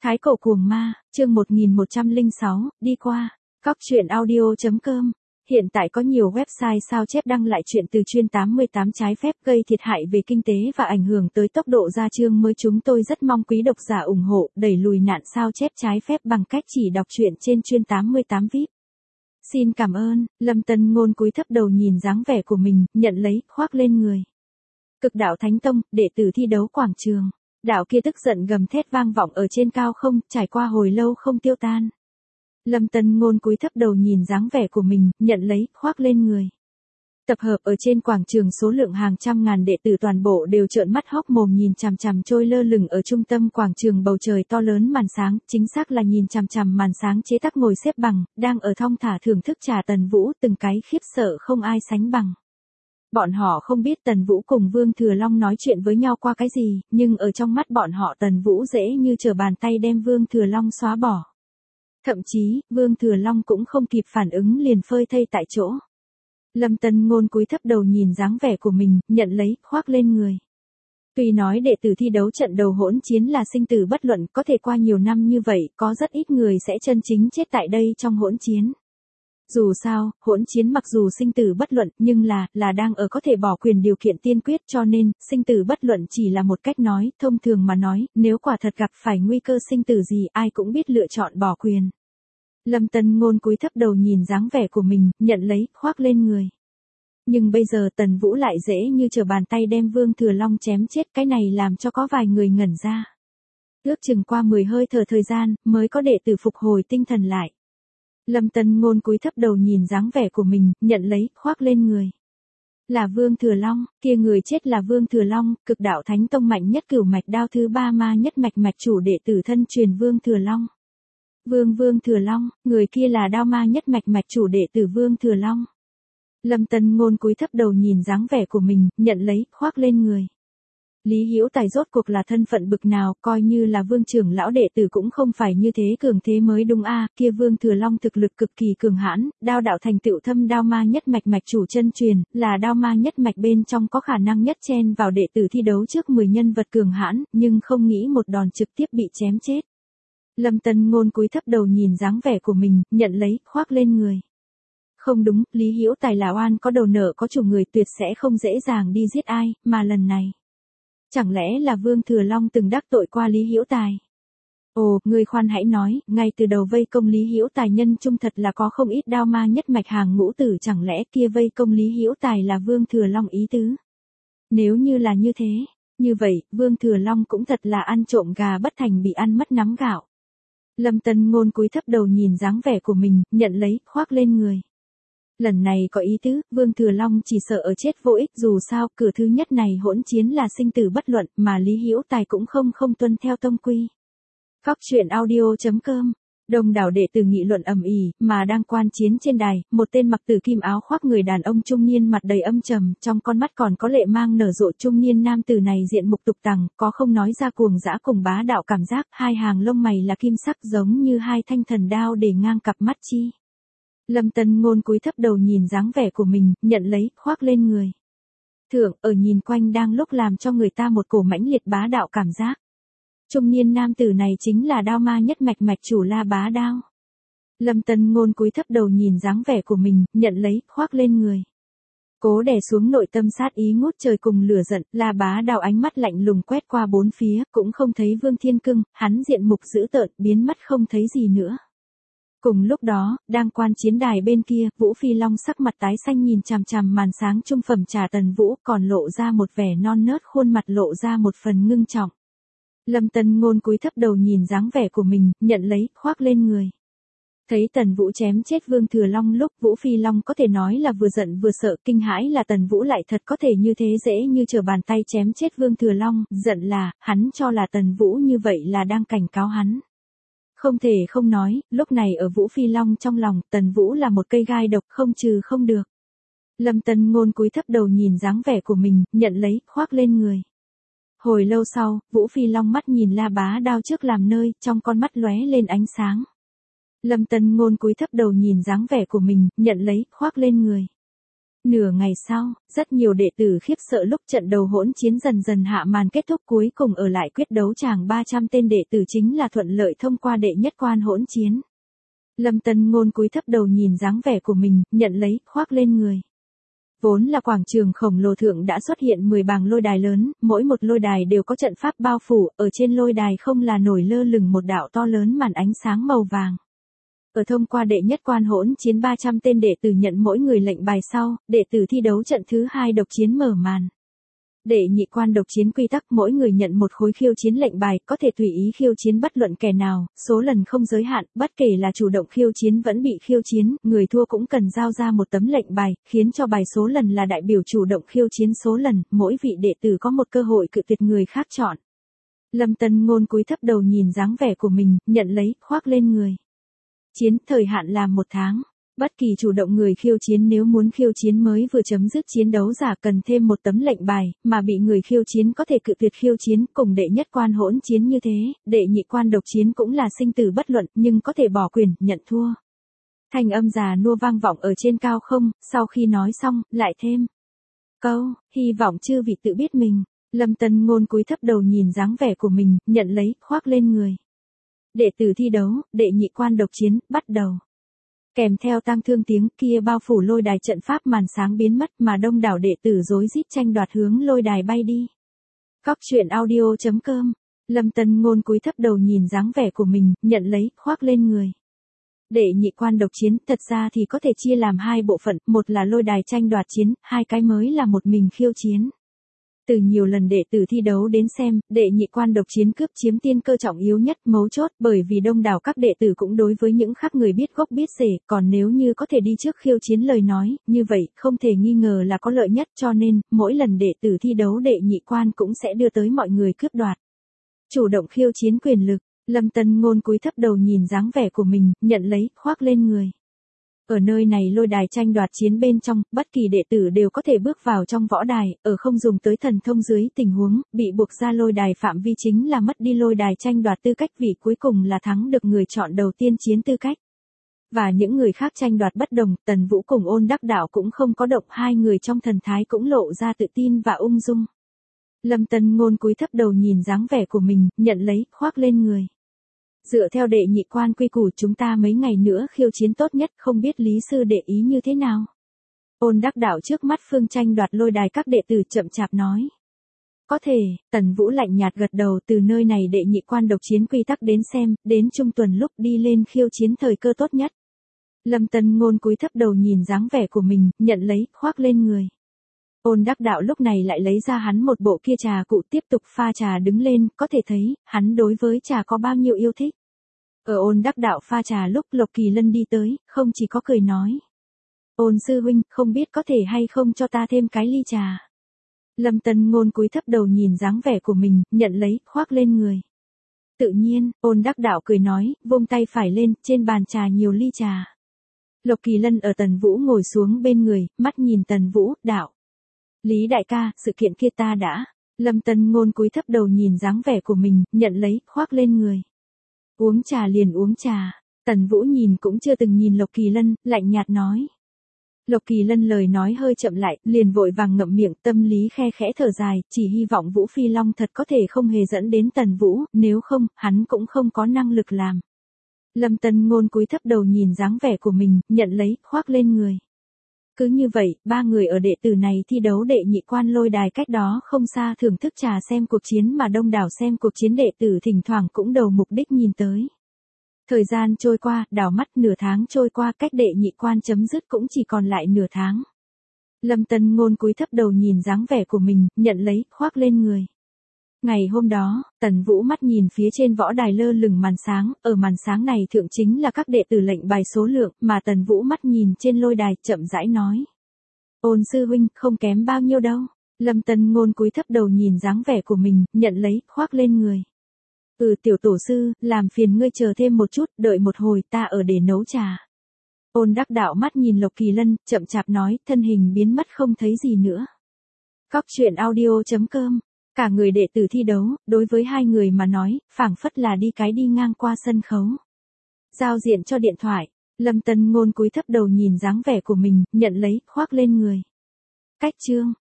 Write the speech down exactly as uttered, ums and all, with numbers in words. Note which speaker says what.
Speaker 1: Thái cổ cuồng ma, chương một nghìn một trăm lẻ sáu, đi qua. Cóc truyện audio chấm com. Hiện tại có nhiều website sao chép đăng lại chuyện từ chuyên tám mươi tám trái phép gây thiệt hại về kinh tế và ảnh hưởng tới tốc độ ra chương mới. Chúng tôi rất mong quý độc giả ủng hộ đẩy lùi nạn sao chép trái phép bằng cách chỉ đọc truyện trên chuyên tám mươi tám vi ai pi. Xin cảm ơn. Lâm Tân Ngôn cúi thấp đầu nhìn dáng vẻ của mình, nhận lấy, khoác lên người. Cực đạo Thánh Tông, đệ tử thi đấu quảng trường. Đạo kia tức giận gầm thét vang vọng ở trên cao không, trải qua hồi lâu không tiêu tan. Lâm Tân Ngôn cúi thấp đầu nhìn dáng vẻ của mình, nhận lấy, khoác lên người. Tập hợp ở trên quảng trường số lượng hàng trăm ngàn đệ tử toàn bộ đều trợn mắt hốc mồm nhìn chằm chằm trôi lơ lửng ở trung tâm quảng trường bầu trời to lớn màn sáng, chính xác là nhìn chằm chằm màn sáng chế tác ngồi xếp bằng, đang ở thong thả thưởng thức trà Tần Vũ, từng cái khiếp sợ không ai sánh bằng. Bọn họ không biết Tần Vũ cùng Vương Thừa Long nói chuyện với nhau qua cái gì, nhưng ở trong mắt bọn họ Tần Vũ dễ như trở bàn tay đem Vương Thừa Long xóa bỏ. Thậm chí, Vương Thừa Long cũng không kịp phản ứng liền phơi thây tại chỗ. Lâm Tân Ngôn cúi thấp đầu nhìn dáng vẻ của mình, nhận lấy, khoác lên người. Tuy nói đệ tử thi đấu trận đầu hỗn chiến là sinh tử bất luận, có thể qua nhiều năm như vậy, có rất ít người sẽ chân chính chết tại đây trong hỗn chiến. Dù sao, hỗn chiến mặc dù sinh tử bất luận, nhưng là, là đang ở có thể bỏ quyền điều kiện tiên quyết, cho nên, sinh tử bất luận chỉ là một cách nói, thông thường mà nói, nếu quả thật gặp phải nguy cơ sinh tử gì ai cũng biết lựa chọn bỏ quyền. Lâm Tân Ngôn cúi thấp đầu nhìn dáng vẻ của mình, nhận lấy, khoác lên người. Nhưng bây giờ Tần Vũ lại dễ như trở bàn tay đem Vương Thừa Long chém chết, cái này làm cho có vài người ngẩn ra. Ước chừng qua mười hơi thở thời gian, mới có đệ tử phục hồi tinh thần lại. Lâm Tân Ngôn cúi thấp đầu nhìn dáng vẻ của mình, nhận lấy, khoác lên người. Là Vương Thừa Long, kia người chết là Vương Thừa Long, cực đạo Thánh Tông mạnh nhất cửu mạch đao thứ ba ma nhất mạch mạch chủ đệ tử thân truyền Vương Thừa Long. Vương Vương Thừa Long, người kia là đao ma nhất mạch mạch chủ đệ tử Vương Thừa Long. Lâm Tân Ngôn cúi thấp đầu nhìn dáng vẻ của mình, nhận lấy, khoác lên người. Lý Hữu Tài rốt cuộc là thân phận bực nào, coi như là Vương trưởng lão đệ tử cũng không phải như thế cường thế mới đúng a, kia Vương Thừa Long thực lực cực kỳ cường hãn, đao đạo thành tựu thâm đao ma nhất mạch mạch chủ chân truyền, là đao ma nhất mạch bên trong có khả năng nhất chen vào đệ tử thi đấu trước mười nhân vật cường hãn, nhưng không nghĩ một đòn trực tiếp bị chém chết. Lâm Tân Ngôn cúi thấp đầu nhìn dáng vẻ của mình, nhận lấy, khoác lên người. Không đúng, Lý Hữu Tài là oan có đầu nợ có chủ người tuyệt sẽ không dễ dàng đi giết ai, mà lần này. Chẳng lẽ là Vương Thừa Long từng đắc tội qua Lý Hữu Tài? Ồ, ngươi khoan hãy nói, ngay từ đầu vây công Lý Hữu Tài nhân trung thật là có không ít đao ma nhất mạch hàng ngũ tử, chẳng lẽ kia vây công Lý Hữu Tài là Vương Thừa Long ý tứ? Nếu như là như thế, như vậy, Vương Thừa Long cũng thật là ăn trộm gà bất thành bị ăn mất nắm gạo. Lâm Tân Ngôn cúi thấp đầu nhìn dáng vẻ của mình, nhận lấy, khoác lên người. Lần này có ý tứ, Vương Thừa Long chỉ sợ ở chết vô ích, dù sao, cửa thứ nhất này hỗn chiến là sinh tử bất luận, mà Lý Hữu Tài cũng không không tuân theo tông quy. Cóc truyện audio chấm com. Đông đảo đệ tử nghị luận ầm ĩ, mà đang quan chiến trên đài, một tên mặc tử kim áo khoác người đàn ông trung niên mặt đầy âm trầm, trong con mắt còn có lệ mang nở rộ trung niên nam tử này diện mục tục tằng, có không nói ra cuồng dã cùng bá đạo cảm giác, hai hàng lông mày là kim sắc giống như hai thanh thần đao để ngang cặp mắt chi. Lâm Tân Ngôn cúi thấp đầu nhìn dáng vẻ của mình, nhận lấy, khoác lên người. Thượng, ở nhìn quanh đang lúc làm cho người ta một cổ mãnh liệt bá đạo cảm giác. Trung niên nam tử này chính là đao ma nhất mạch mạch chủ La Bá Đao. Lâm Tân Ngôn cúi thấp đầu nhìn dáng vẻ của mình, nhận lấy, khoác lên người. Cố đè xuống nội tâm sát ý ngút trời cùng lửa giận, La Bá Đao ánh mắt lạnh lùng quét qua bốn phía, cũng không thấy Vương Thiên Cưng, hắn diện mục dữ tợn, biến mất không thấy gì nữa. Cùng lúc đó, đang quan chiến đài bên kia, Vũ Phi Long sắc mặt tái xanh nhìn chằm chằm màn sáng trung phẩm trà Tần Vũ, còn lộ ra một vẻ non nớt khuôn mặt lộ ra một phần ngưng trọng. Lâm Tân Ngôn cúi thấp đầu nhìn dáng vẻ của mình, nhận lấy, khoác lên người. Thấy Tần Vũ chém chết Vương Thừa Long lúc Vũ Phi Long có thể nói là vừa giận vừa sợ, kinh hãi là Tần Vũ lại thật có thể như thế dễ như trở bàn tay chém chết Vương Thừa Long, giận là, hắn cho là Tần Vũ như vậy là đang cảnh cáo hắn. Không thể không nói, lúc này ở Vũ Phi Long trong lòng, Tần Vũ là một cây gai độc không trừ không được. Lâm Tân Ngôn cúi thấp đầu nhìn dáng vẻ của mình, nhận lấy, khoác lên người. Hồi lâu sau, Vũ Phi Long mắt nhìn La Bá Đao trước làm nơi, trong con mắt lóe lên ánh sáng. Lâm Tân Ngôn cúi thấp đầu nhìn dáng vẻ của mình, nhận lấy, khoác lên người. Nửa ngày sau, rất nhiều đệ tử khiếp sợ lúc trận đầu hỗn chiến dần dần hạ màn kết thúc, cuối cùng ở lại quyết đấu tràng ba trăm tên đệ tử chính là thuận lợi thông qua đệ nhất quan hỗn chiến. Lâm Tân Ngôn cúi thấp đầu nhìn dáng vẻ của mình, nhận lấy, khoác lên người. Vốn là quảng trường khổng lồ thượng đã xuất hiện mười bảng lôi đài lớn, mỗi một lôi đài đều có trận pháp bao phủ, ở trên lôi đài không là nổi lơ lửng một đạo to lớn màn ánh sáng màu vàng. Ở thông qua đệ nhất quan hỗn chiến ba trăm tên đệ tử nhận mỗi người lệnh bài sau, đệ tử thi đấu trận thứ hai độc chiến mở màn. Đệ nhị quan độc chiến quy tắc, mỗi người nhận một khối khiêu chiến lệnh bài, có thể tùy ý khiêu chiến bất luận kẻ nào, số lần không giới hạn, bất kể là chủ động khiêu chiến vẫn bị khiêu chiến, người thua cũng cần giao ra một tấm lệnh bài, khiến cho bài số lần là đại biểu chủ động khiêu chiến số lần, mỗi vị đệ tử có một cơ hội cự tuyệt người khác chọn. Lâm Tân Ngôn cúi thấp đầu nhìn dáng vẻ của mình, nhận lấy, khoác lên người. Chiến, thời hạn là một tháng. Bất kỳ chủ động người khiêu chiến nếu muốn khiêu chiến mới vừa chấm dứt chiến đấu giả cần thêm một tấm lệnh bài, mà bị người khiêu chiến có thể cự tuyệt khiêu chiến, cùng đệ nhất quan hỗn chiến như thế, đệ nhị quan độc chiến cũng là sinh tử bất luận, nhưng có thể bỏ quyền, nhận thua. Thanh âm già nua vang vọng ở trên cao không, sau khi nói xong, lại thêm câu, hy vọng chư vị tự biết mình. Lâm Tân Ngôn cúi thấp đầu nhìn dáng vẻ của mình, nhận lấy, khoác lên người. Đệ tử thi đấu, đệ nhị quan độc chiến, bắt đầu. Kèm theo tang thương tiếng kia bao phủ lôi đài, trận pháp màn sáng biến mất mà đông đảo đệ tử rối rít tranh đoạt hướng lôi đài bay đi. Cóc truyện audio chấm com. Lâm Tân Ngôn cúi thấp đầu nhìn dáng vẻ của mình, nhận lấy, khoác lên người. Đệ nhị quan độc chiến, thật ra thì có thể chia làm hai bộ phận, một là lôi đài tranh đoạt chiến, hai cái mới là một mình khiêu chiến. Từ nhiều lần đệ tử thi đấu đến xem, đệ nhị quan độc chiến cướp chiếm tiên cơ trọng yếu nhất, mấu chốt, bởi vì đông đảo các đệ tử cũng đối với những khác người biết gốc biết rễ, còn nếu như có thể đi trước khiêu chiến lời nói, như vậy, không thể nghi ngờ là có lợi nhất, cho nên, mỗi lần đệ tử thi đấu đệ nhị quan cũng sẽ đưa tới mọi người cướp đoạt. Chủ động khiêu chiến quyền lực, Lâm Tân Ngôn cúi thấp đầu nhìn dáng vẻ của mình, nhận lấy, khoác lên người. Ở nơi này lôi đài tranh đoạt chiến bên trong, bất kỳ đệ tử đều có thể bước vào trong võ đài, ở không dùng tới thần thông dưới tình huống, bị buộc ra lôi đài phạm vi chính là mất đi lôi đài tranh đoạt tư cách, vì cuối cùng là thắng được người chọn đầu tiên chiến tư cách. Và những người khác tranh đoạt bất đồng, Tần Vũ cùng Ôn Đắc Đạo cũng không có động, hai người trong thần thái cũng lộ ra tự tin và ung dung. Lâm Tân Ngôn cúi thấp đầu nhìn dáng vẻ của mình, nhận lấy, khoác lên người. Dựa theo đệ nhị quan quy củ chúng ta mấy ngày nữa khiêu chiến tốt nhất, không biết Lý Sư đệ ý như thế nào. Ôn Đắc Đạo trước mắt phương tranh đoạt lôi đài các đệ tử chậm chạp nói. Có thể, Tần Vũ lạnh nhạt gật đầu, từ nơi này đệ nhị quan độc chiến quy tắc đến xem, đến trung tuần lúc đi lên khiêu chiến thời cơ tốt nhất. Lâm Tân Ngôn cúi thấp đầu nhìn dáng vẻ của mình, nhận lấy, khoác lên người. Ôn Đắc Đạo lúc này lại lấy ra hắn một bộ kia trà cụ, tiếp tục pha trà đứng lên, có thể thấy, hắn đối với trà có bao nhiêu yêu thích. Ở Ôn Đắc Đạo pha trà lúc Lộc Kỳ Lân đi tới, không chỉ có cười nói. Ôn sư huynh, không biết có thể hay không cho ta thêm cái ly trà. Lâm Tân Ngôn cúi thấp đầu nhìn dáng vẻ của mình, nhận lấy, khoác lên người. Tự nhiên, Ôn Đắc Đạo cười nói, vung tay phải lên, trên bàn trà nhiều ly trà. Lộc Kỳ Lân ở Tần Vũ ngồi xuống bên người, mắt nhìn Tần Vũ, đạo. Lý đại ca, sự kiện kia ta đã. Lâm Tân Ngôn cúi thấp đầu nhìn dáng vẻ của mình, nhận lấy, khoác lên người. Uống trà liền uống trà. Tần Vũ nhìn cũng chưa từng nhìn Lộc Kỳ Lân, lạnh nhạt nói. Lộc Kỳ Lân lời nói hơi chậm lại, liền vội vàng ngậm miệng, tâm lý khe khẽ thở dài, chỉ hy vọng Vũ Phi Long thật có thể không hề dẫn đến Tần Vũ, nếu không, hắn cũng không có năng lực làm. Lâm Tân Ngôn cúi thấp đầu nhìn dáng vẻ của mình, nhận lấy, khoác lên người. Cứ như vậy, ba người ở đệ tử này thi đấu đệ nhị quan lôi đài cách đó không xa thưởng thức trà xem cuộc chiến, mà đông đảo xem cuộc chiến đệ tử thỉnh thoảng cũng đầu mục đích nhìn tới. Thời gian trôi qua, đảo mắt nửa tháng trôi qua, cách đệ nhị quan chấm dứt cũng chỉ còn lại nửa tháng. Lâm Tân Ngôn cúi thấp đầu nhìn dáng vẻ của mình, nhận lấy, khoác lên người. Ngày hôm đó, Tần Vũ mắt nhìn phía trên võ đài lơ lửng màn sáng, ở màn sáng này thượng chính là các đệ tử lệnh bài số lượng, mà Tần Vũ mắt nhìn trên lôi đài, chậm rãi nói. Ôn sư huynh, không kém bao nhiêu đâu. Lâm Tân Ngôn cúi thấp đầu nhìn dáng vẻ của mình, nhận lấy, khoác lên người. Ừ, tiểu tổ sư, làm phiền ngươi chờ thêm một chút, đợi một hồi, ta ở để nấu trà. Ôn Đắc Đạo mắt nhìn Lộc Kỳ Lân, chậm chạp nói, thân hình biến mất không thấy gì nữa. Cóc truyện audio chấm com. Cả người đệ tử thi đấu, đối với hai người mà nói, phảng phất là đi cái đi ngang qua sân khấu. Giao diện cho điện thoại, Lâm Tân Ngôn cúi thấp đầu nhìn dáng vẻ của mình, nhận lấy, khoác lên người. Cách chương